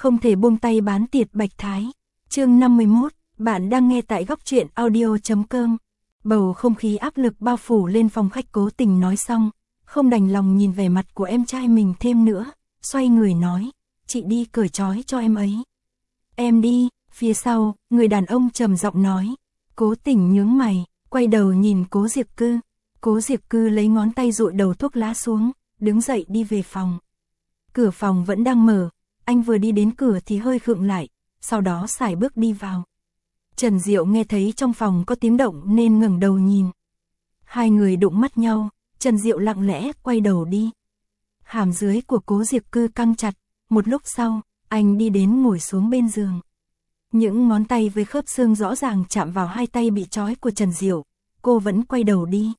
Không thể buông tay bán tiệt Bạch Thái. Chương 51, bạn đang nghe tại góc truyện audio.com. Bầu không khí áp lực bao phủ lên phòng khách. Cố Tình nói xong, không đành lòng nhìn vẻ mặt của em trai mình thêm nữa, xoay người nói, chị đi cởi trói cho em ấy. Em đi. Phía sau, người đàn ông trầm giọng nói. Cố Tình nhướng mày, quay đầu nhìn Cố Diệp Cư. Cố Diệp Cư lấy ngón tay dụi đầu thuốc lá xuống, đứng dậy đi về phòng. Cửa phòng vẫn đang mở, anh vừa đi đến cửa thì hơi khựng lại, sau đó sải bước đi vào. Trần Diệu nghe thấy trong phòng có tiếng động nên ngẩng đầu nhìn. Hai người đụng mắt nhau, Trần Diệu lặng lẽ quay đầu đi. Hàm dưới của Cố Diệp Cư căng chặt, một lúc sau, anh đi đến ngồi xuống bên giường. Những ngón tay với khớp xương rõ ràng chạm vào hai tay bị trói của Trần Diệu, cô vẫn quay đầu đi.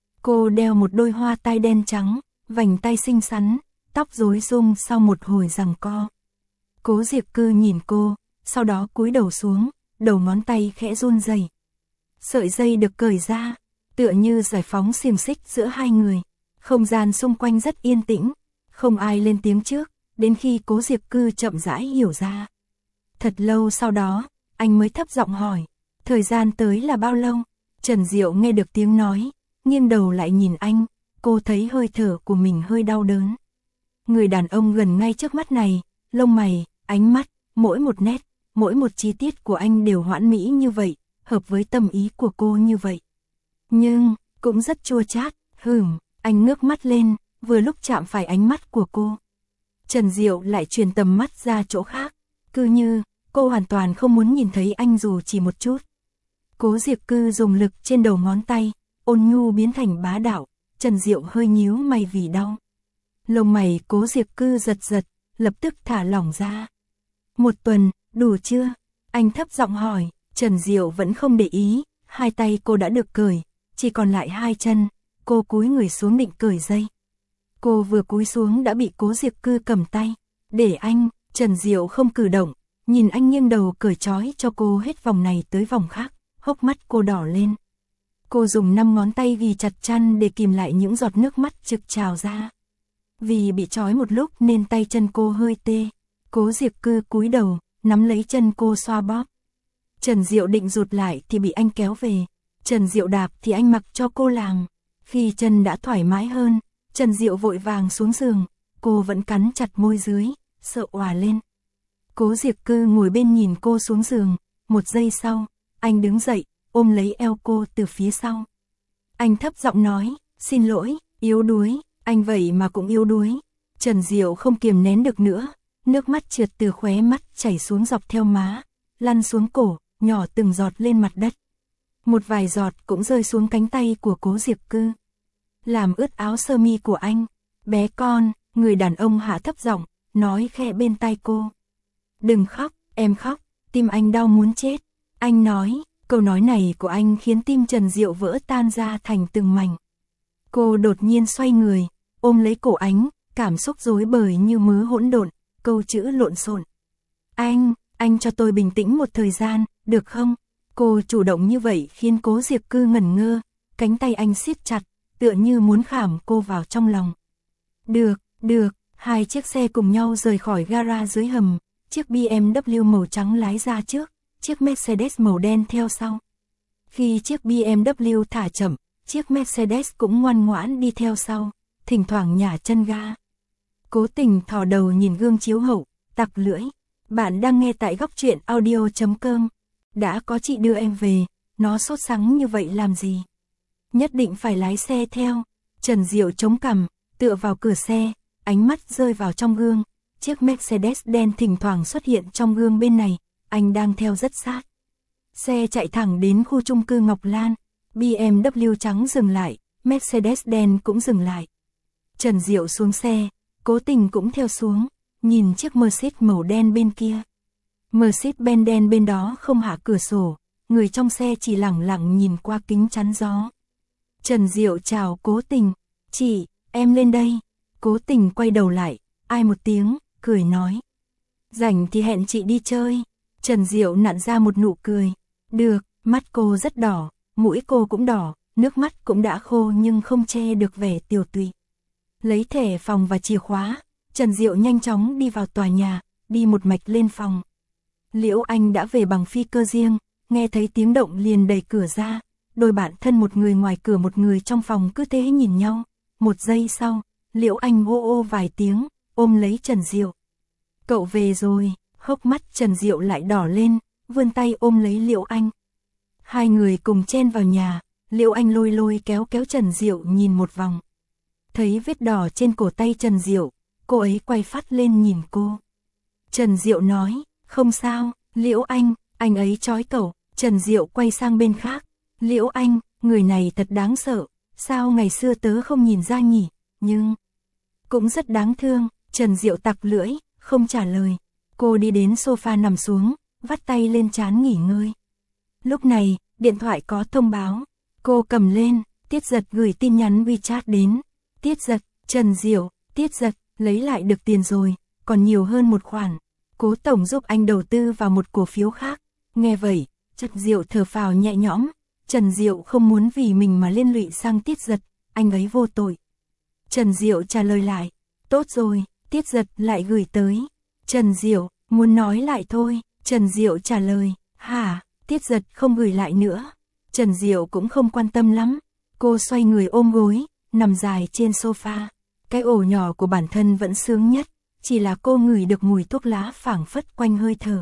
Cô đeo một đôi hoa tai đen trắng, vành tay xinh xắn, tóc rối rung sau một hồi giằng co. Cố Diệp Cư nhìn cô, sau đó cúi đầu xuống, đầu ngón tay khẽ run rẩy. Sợi dây được cởi ra, tựa như giải phóng xiềng xích giữa hai người. Không gian xung quanh rất yên tĩnh, không ai lên tiếng trước, đến khi Cố Diệp Cư chậm rãi hiểu ra. Thật lâu sau đó, anh mới thấp giọng hỏi, thời gian tới là bao lâu? Trần Diệu nghe được tiếng nói, nghiêng đầu lại nhìn anh, cô thấy hơi thở của mình hơi đau đớn. Người đàn ông gần ngay trước mắt này, lông mày, ánh mắt, mỗi một nét, mỗi một chi tiết của anh đều hoàn mỹ như vậy, hợp với tâm ý của cô như vậy. Nhưng, cũng rất chua chát, anh ngước mắt lên, vừa lúc chạm phải ánh mắt của cô. Trần Diệu lại chuyển tầm mắt ra chỗ khác, cứ như, cô hoàn toàn không muốn nhìn thấy anh dù chỉ một chút. Cố Diệp Cư dùng lực trên đầu ngón tay, ôn nhu biến thành bá đạo, Trần Diệu hơi nhíu mày vì đau. Lông mày Cố Diệp Cư giật giật, lập tức thả lỏng ra. Một tuần, đủ chưa? Anh thấp giọng hỏi, Trần Diệu vẫn không để ý, hai tay cô đã được cởi, chỉ còn lại hai chân, cô cúi người xuống định cởi dây. Cô vừa cúi xuống đã bị Cố Diệp Cư cầm tay, để anh. Trần Diệu không cử động, nhìn anh nghiêng đầu cởi trói cho cô hết vòng này tới vòng khác, hốc mắt cô đỏ lên. Cô dùng 5 ngón tay ghi chặt chăn để kìm lại những giọt nước mắt trực trào ra. Vì bị trói một lúc nên tay chân cô hơi tê. Cố Diệp Cư cúi đầu, nắm lấy chân cô xoa bóp. Trần Diệu định rụt lại thì bị anh kéo về. Trần Diệu đạp thì anh mặc cho cô làm. Khi chân đã thoải mái hơn, Trần Diệu vội vàng xuống giường. Cô vẫn cắn chặt môi dưới, sợ òa lên. Cố Diệp Cư ngồi bên nhìn cô xuống giường. Một giây sau, anh đứng dậy, ôm lấy eo cô từ phía sau. Anh thấp giọng nói, xin lỗi, yếu đuối. Anh vậy mà cũng yếu đuối. Trần Diệu không kiềm nén được nữa, nước mắt trượt từ khóe mắt chảy xuống dọc theo má, lăn xuống cổ, nhỏ từng giọt lên mặt đất. Một vài giọt cũng rơi xuống cánh tay của Cố Diệp Cư, làm ướt áo sơ mi của anh. Bé con, người đàn ông hạ thấp giọng, nói khẽ bên tai cô. Đừng khóc, em khóc, tim anh đau muốn chết. Anh nói, câu nói này của anh khiến tim Trần Diệu vỡ tan ra thành từng mảnh. Cô đột nhiên xoay người, ôm lấy cổ anh, cảm xúc rối bời như mớ hỗn độn, câu chữ lộn xộn. Anh cho tôi bình tĩnh một thời gian, được không? Cô chủ động như vậy khiến Cố Diệp Cư ngẩn ngơ, cánh tay anh siết chặt, tựa như muốn khảm cô vào trong lòng. Được, hai chiếc xe cùng nhau rời khỏi gara dưới hầm, chiếc BMW màu trắng lái ra trước, chiếc Mercedes màu đen theo sau. Khi chiếc BMW thả chậm, chiếc Mercedes cũng ngoan ngoãn đi theo sau, thỉnh thoảng nhả chân ga. Cố Tình thò đầu nhìn gương chiếu hậu, tặc lưỡi. Bạn đang nghe tại góc truyện audio.com. Đã có chị đưa em về, nó sốt sắng như vậy làm gì? Nhất định phải lái xe theo. Trần Diệu chống cằm, tựa vào cửa xe, ánh mắt rơi vào trong gương. Chiếc Mercedes đen thỉnh thoảng xuất hiện trong gương bên này, anh đang theo rất sát. Xe chạy thẳng đến khu chung cư Ngọc Lan. BMW trắng dừng lại, Mercedes đen cũng dừng lại. Trần Diệu xuống xe, Cố Tình cũng theo xuống, nhìn chiếc Mercedes màu đen bên kia. Mercedes-Benz đen bên đó không hạ cửa sổ, người trong xe chỉ lẳng lặng nhìn qua kính chắn gió. Trần Diệu chào Cố Tình, chị, em lên đây. Cố Tình quay đầu lại, ai một tiếng, cười nói. Rảnh thì hẹn chị đi chơi. Trần Diệu nặn ra một nụ cười. Được, mắt cô rất đỏ, mũi cô cũng đỏ, nước mắt cũng đã khô nhưng không che được vẻ tiều tụy. Lấy thẻ phòng và chìa khóa, Trần Diệu nhanh chóng đi vào tòa nhà, đi một mạch lên phòng. Liễu Anh đã về bằng phi cơ riêng, nghe thấy tiếng động liền đẩy cửa ra, đôi bạn thân một người ngoài cửa một người trong phòng cứ thế nhìn nhau. Một giây sau, Liễu Anh ô ô vài tiếng, ôm lấy Trần Diệu. Cậu về rồi, hốc mắt Trần Diệu lại đỏ lên, vươn tay ôm lấy Liễu Anh. Hai người cùng chen vào nhà, Liễu Anh lôi lôi kéo kéo Trần Diệu nhìn một vòng. Thấy vết đỏ trên cổ tay Trần Diệu, cô ấy quay phát lên nhìn cô. Trần Diệu nói, không sao, Liễu anh ấy trói cậu. Trần Diệu quay sang bên khác, Liễu Anh, người này thật đáng sợ, sao ngày xưa tớ không nhìn ra nhỉ, nhưng cũng rất đáng thương. Trần Diệu tặc lưỡi, không trả lời. Cô đi đến sofa nằm xuống, vắt tay lên trán nghỉ ngơi. Lúc này, điện thoại có thông báo. Cô cầm lên, Tiết Giật gửi tin nhắn WeChat đến. Tiết Giật, Trần Diệu, Tiết Giật, lấy lại được tiền rồi, còn nhiều hơn một khoản. Cố tổng giúp anh đầu tư vào một cổ phiếu khác. Nghe vậy, Trần Diệu thở phào nhẹ nhõm. Trần Diệu không muốn vì mình mà liên lụy sang Tiết Giật, anh ấy vô tội. Trần Diệu trả lời lại, tốt rồi. Tiết Giật lại gửi tới. Trần Diệu, muốn nói lại thôi. Trần Diệu trả lời, hả? Tiết Giật không gửi lại nữa. Trần Diệu cũng không quan tâm lắm. Cô xoay người ôm gối, nằm dài trên sofa. Cái ổ nhỏ của bản thân vẫn sướng nhất, chỉ là cô ngửi được mùi thuốc lá phảng phất quanh hơi thở.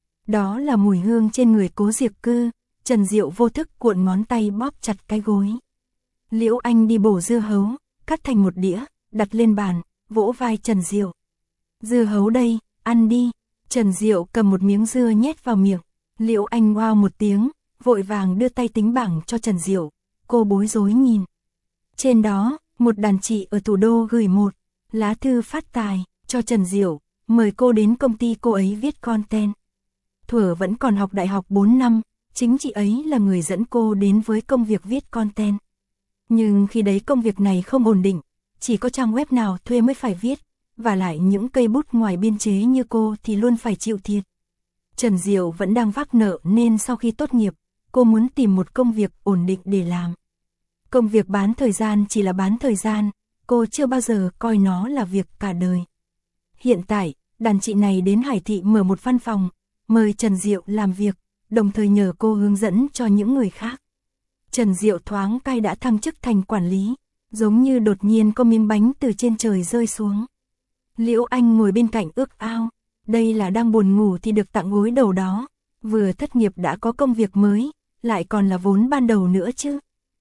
Đó là mùi hương trên người Cố Diệp Cư. Trần Diệu vô thức cuộn ngón tay bóp chặt cái gối. Liễu Anh đi bổ dưa hấu, cắt thành một đĩa, đặt lên bàn, vỗ vai Trần Diệu. Dưa hấu đây, ăn đi. Trần Diệu cầm một miếng dưa nhét vào miệng. Liễu Anh wow một tiếng, vội vàng đưa tay tính bảng cho Trần Diệu. Cô bối rối nhìn. Trên đó, một đàn chị ở thủ đô gửi một lá thư phát tài cho Trần Diệu, mời cô đến công ty cô ấy viết content. Thuở vẫn còn học đại học 4 năm, chính chị ấy là người dẫn cô đến với công việc viết content. Nhưng khi đấy công việc này không ổn định, chỉ có trang web nào thuê mới phải viết, và lại những cây bút ngoài biên chế như cô thì luôn phải chịu thiệt. Trần Diệu vẫn đang vác nợ nên sau khi tốt nghiệp, cô muốn tìm một công việc ổn định để làm. Công việc bán thời gian chỉ là bán thời gian, cô chưa bao giờ coi nó là việc cả đời. Hiện tại, đàn chị này đến Hải Thị mở một văn phòng, mời Trần Diệu làm việc, đồng thời nhờ cô hướng dẫn cho những người khác. Trần Diệu thoáng cai đã thăng chức thành quản lý, giống như đột nhiên có miếng bánh từ trên trời rơi xuống. Liễu Anh ngồi bên cạnh ước ao, đây là đang buồn ngủ thì được tặng gối đầu đó, vừa thất nghiệp đã có công việc mới, lại còn là vốn ban đầu nữa chứ.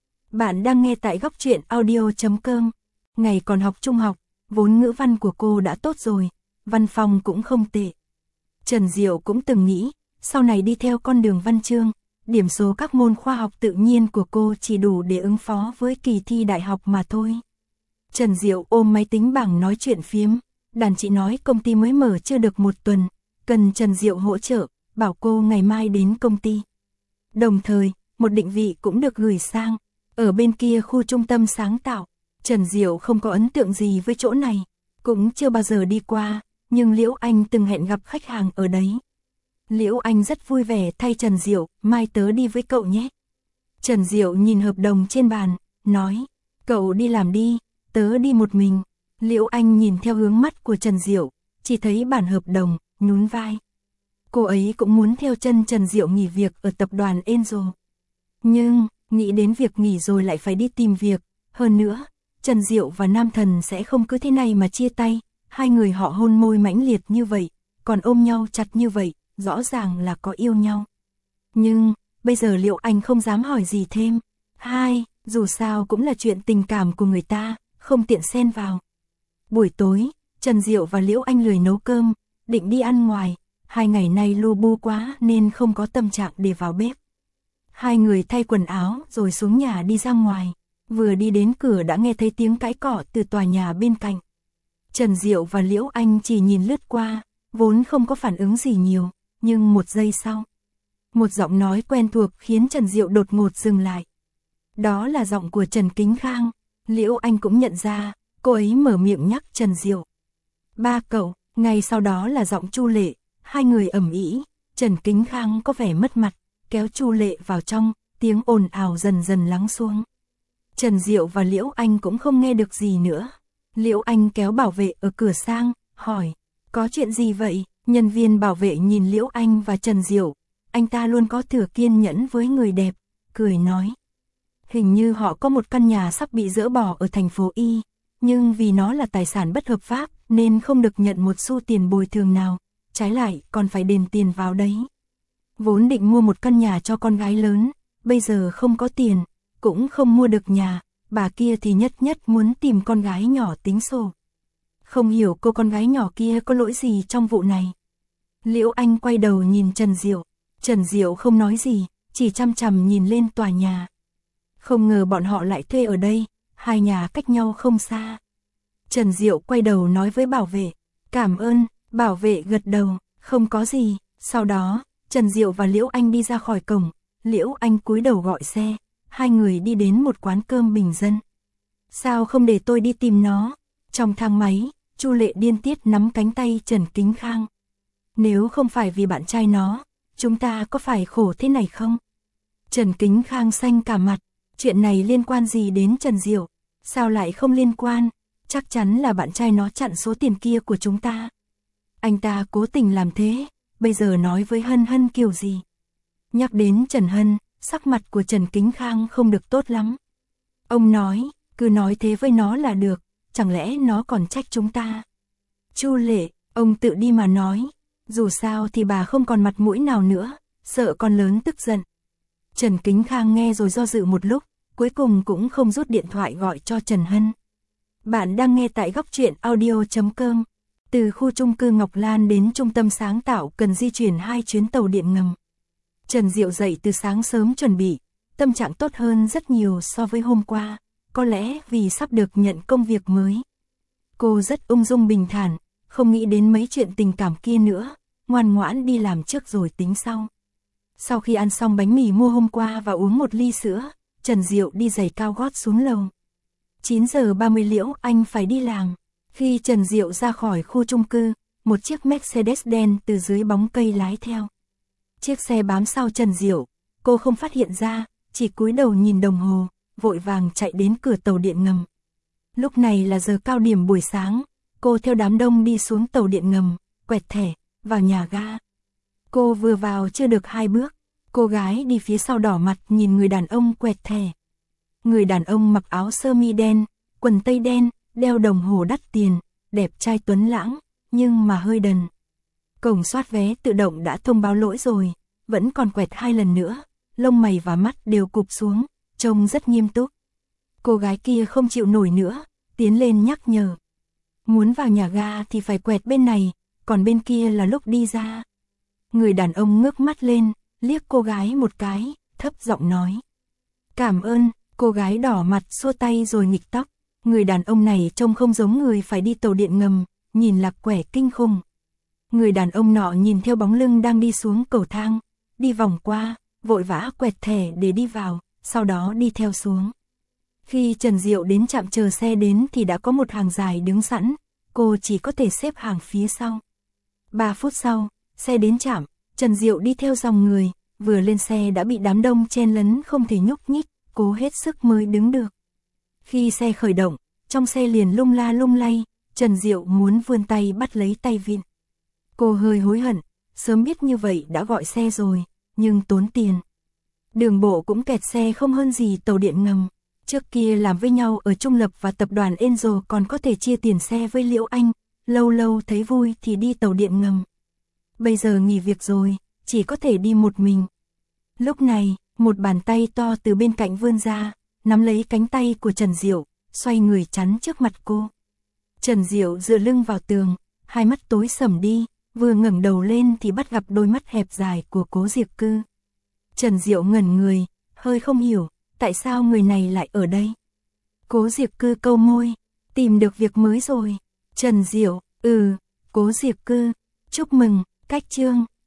Bạn đang nghe tại góc truyện audio.com. Ngày còn học trung học, vốn ngữ văn của cô đã tốt rồi, văn phòng cũng không tệ. Trần Diệu cũng từng nghĩ, sau này đi theo con đường văn chương, điểm số các môn khoa học tự nhiên của cô chỉ đủ để ứng phó với kỳ thi đại học mà thôi. Trần Diệu ôm máy tính bảng nói chuyện phiếm, đàn chị nói công ty mới mở chưa được một tuần, cần Trần Diệu hỗ trợ, bảo cô ngày mai đến công ty. Đồng thời, một định vị cũng được gửi sang, ở bên kia khu trung tâm sáng tạo. Trần Diệu không có ấn tượng gì với chỗ này, cũng chưa bao giờ đi qua, nhưng Liễu Anh từng hẹn gặp khách hàng ở đấy. Liễu Anh rất vui vẻ thay Trần Diệu, mai tớ đi với cậu nhé. Trần Diệu nhìn hợp đồng trên bàn, nói, cậu đi làm đi, tớ đi một mình. Liễu Anh nhìn theo hướng mắt của Trần Diệu, chỉ thấy bản hợp đồng, nhún vai. Cô ấy cũng muốn theo chân Trần Diệu nghỉ việc ở tập đoàn Angel. Nhưng, nghĩ đến việc nghỉ rồi lại phải đi tìm việc, hơn nữa, Trần Diệu và Nam Thần sẽ không cứ thế này mà chia tay, hai người họ hôn môi mãnh liệt như vậy, còn ôm nhau chặt như vậy, rõ ràng là có yêu nhau. Nhưng, bây giờ Liễu Anh không dám hỏi gì thêm. Dù sao cũng là chuyện tình cảm của người ta, không tiện xen vào. Buổi tối, Trần Diệu và Liễu Anh lười nấu cơm, định đi ăn ngoài, 2 ngày nay lu bu quá nên không có tâm trạng để vào bếp. Hai người thay quần áo rồi xuống nhà đi ra ngoài, vừa đi đến cửa đã nghe thấy tiếng cãi cọ từ tòa nhà bên cạnh. Trần Diệu và Liễu Anh chỉ nhìn lướt qua, vốn không có phản ứng gì nhiều, nhưng một giây sau, một giọng nói quen thuộc khiến Trần Diệu đột ngột dừng lại. Đó là giọng của Trần Kính Khang. Liễu Anh cũng nhận ra, cô ấy mở miệng nhắc Trần Diệu. Ba cậu, ngay sau đó là giọng Chu Lệ, hai người ầm ĩ. Trần Kính Khang có vẻ mất mặt, kéo Chu Lệ vào trong, tiếng ồn ào dần dần lắng xuống. Trần Diệu và Liễu Anh cũng không nghe được gì nữa. Liễu Anh kéo bảo vệ ở cửa sang, hỏi, có chuyện gì vậy? Nhân viên bảo vệ nhìn Liễu Anh và Trần Diệu, anh ta luôn có thừa kiên nhẫn với người đẹp, cười nói. Hình như họ có một căn nhà sắp bị dỡ bỏ ở thành phố Y, nhưng vì nó là tài sản bất hợp pháp nên không được nhận một xu tiền bồi thường nào, trái lại còn phải đền tiền vào đấy. Vốn định mua một căn nhà cho con gái lớn, bây giờ không có tiền, cũng không mua được nhà, bà kia thì nhất nhất muốn tìm con gái nhỏ tính sổ. Không hiểu cô con gái nhỏ kia có lỗi gì trong vụ này. Liễu Anh quay đầu nhìn Trần Diệu. Trần Diệu không nói gì, chỉ chăm chằm nhìn lên tòa nhà. Không ngờ bọn họ lại thuê ở đây, hai nhà cách nhau không xa. Trần Diệu quay đầu nói với bảo vệ, cảm ơn, bảo vệ gật đầu, không có gì. Sau đó, Trần Diệu và Liễu Anh đi ra khỏi cổng, Liễu Anh cúi đầu gọi xe, hai người đi đến một quán cơm bình dân. Sao không để tôi đi tìm nó? Trong thang máy, Chu Lệ điên tiết nắm cánh tay Trần Kính Khang. Nếu không phải vì bạn trai nó, chúng ta có phải khổ thế này không? Trần Kính Khang xanh cả mặt, chuyện này liên quan gì đến Trần Diệu? Sao lại không liên quan? Chắc chắn là bạn trai nó chặn số tiền kia của chúng ta. Anh ta cố tình làm thế, bây giờ nói với Hân Hân kiểu gì? Nhắc đến Trần Hân, sắc mặt của Trần Kính Khang không được tốt lắm. Ông nói, cứ nói thế với nó là được, chẳng lẽ nó còn trách chúng ta? Chu Lệ, ông tự đi mà nói, dù sao thì bà không còn mặt mũi nào nữa, sợ con lớn tức giận. Trần Kính Khang nghe rồi do dự một lúc, cuối cùng cũng không rút điện thoại gọi cho Trần Hân. Bạn đang nghe tại góc truyện audio.com. Từ khu chung cư Ngọc Lan đến trung tâm sáng tạo cần di chuyển 2 chuyến tàu điện ngầm. Trần Diệu dậy từ sáng sớm chuẩn bị, tâm trạng tốt hơn rất nhiều so với hôm qua, có lẽ vì sắp được nhận công việc mới. Cô rất ung dung bình thản, không nghĩ đến mấy chuyện tình cảm kia nữa, ngoan ngoãn đi làm trước rồi tính sau. Sau khi ăn xong bánh mì mua hôm qua và uống một ly sữa, Trần Diệu đi giày cao gót xuống lầu. 9 giờ 30 Liễu Anh phải đi làm. Khi Trần Diệu ra khỏi khu chung cư, một chiếc Mercedes đen từ dưới bóng cây lái theo. Chiếc xe bám sau Trần Diệu, cô không phát hiện ra, chỉ cúi đầu nhìn đồng hồ, vội vàng chạy đến cửa tàu điện ngầm. Lúc này là giờ cao điểm buổi sáng, cô theo đám đông đi xuống tàu điện ngầm, quẹt thẻ, vào nhà ga. Cô vừa vào chưa được 2 bước, cô gái đi phía sau đỏ mặt nhìn người đàn ông quẹt thẻ. Người đàn ông mặc áo sơ mi đen, quần tây đen, đeo đồng hồ đắt tiền, đẹp trai tuấn lãng, nhưng mà hơi đần. Cổng soát vé tự động đã thông báo lỗi rồi, vẫn còn quẹt 2 lần nữa, lông mày và mắt đều cụp xuống, trông rất nghiêm túc. Cô gái kia không chịu nổi nữa, tiến lên nhắc nhở. Muốn vào nhà ga thì phải quẹt bên này, còn bên kia là lúc đi ra. Người đàn ông ngước mắt lên, liếc cô gái một cái, thấp giọng nói. Cảm ơn, cô gái đỏ mặt xua tay rồi nghịch tóc. Người đàn ông này trông không giống người phải đi tàu điện ngầm, nhìn lạc quẻ kinh khủng. Người đàn ông nọ nhìn theo bóng lưng đang đi xuống cầu thang, đi vòng qua, vội vã quẹt thẻ để đi vào, sau đó đi theo xuống. Khi Trần Diệu đến trạm chờ xe đến thì đã có một hàng dài đứng sẵn, cô chỉ có thể xếp hàng phía sau. 3 phút sau, xe đến trạm, Trần Diệu đi theo dòng người, vừa lên xe đã bị đám đông chen lấn không thể nhúc nhích, cố hết sức mới đứng được. Khi xe khởi động, trong xe liền lung la lung lay, Trần Diệu muốn vươn tay bắt lấy tay vịn. Cô hơi hối hận, sớm biết như vậy đã gọi xe rồi, nhưng tốn tiền. Đường bộ cũng kẹt xe không hơn gì tàu điện ngầm. Trước kia làm với nhau ở Trung Lập và tập đoàn Angel còn có thể chia tiền xe với Liễu Anh, lâu lâu thấy vui thì đi tàu điện ngầm. Bây giờ nghỉ việc rồi, chỉ có thể đi một mình. Lúc này, một bàn tay to từ bên cạnh vươn ra, nắm lấy cánh tay của Trần Diệu, xoay người chắn trước mặt cô. Trần Diệu dựa lưng vào tường, hai mắt tối sầm đi, vừa ngẩng đầu lên thì bắt gặp đôi mắt hẹp dài của Cố Diệp Cư. Trần Diệu ngẩn người, hơi không hiểu, tại sao người này lại ở đây? Cố Diệp Cư câu môi, tìm được việc mới rồi. Trần Diệu, Cố Diệp Cư, chúc mừng, cách chương.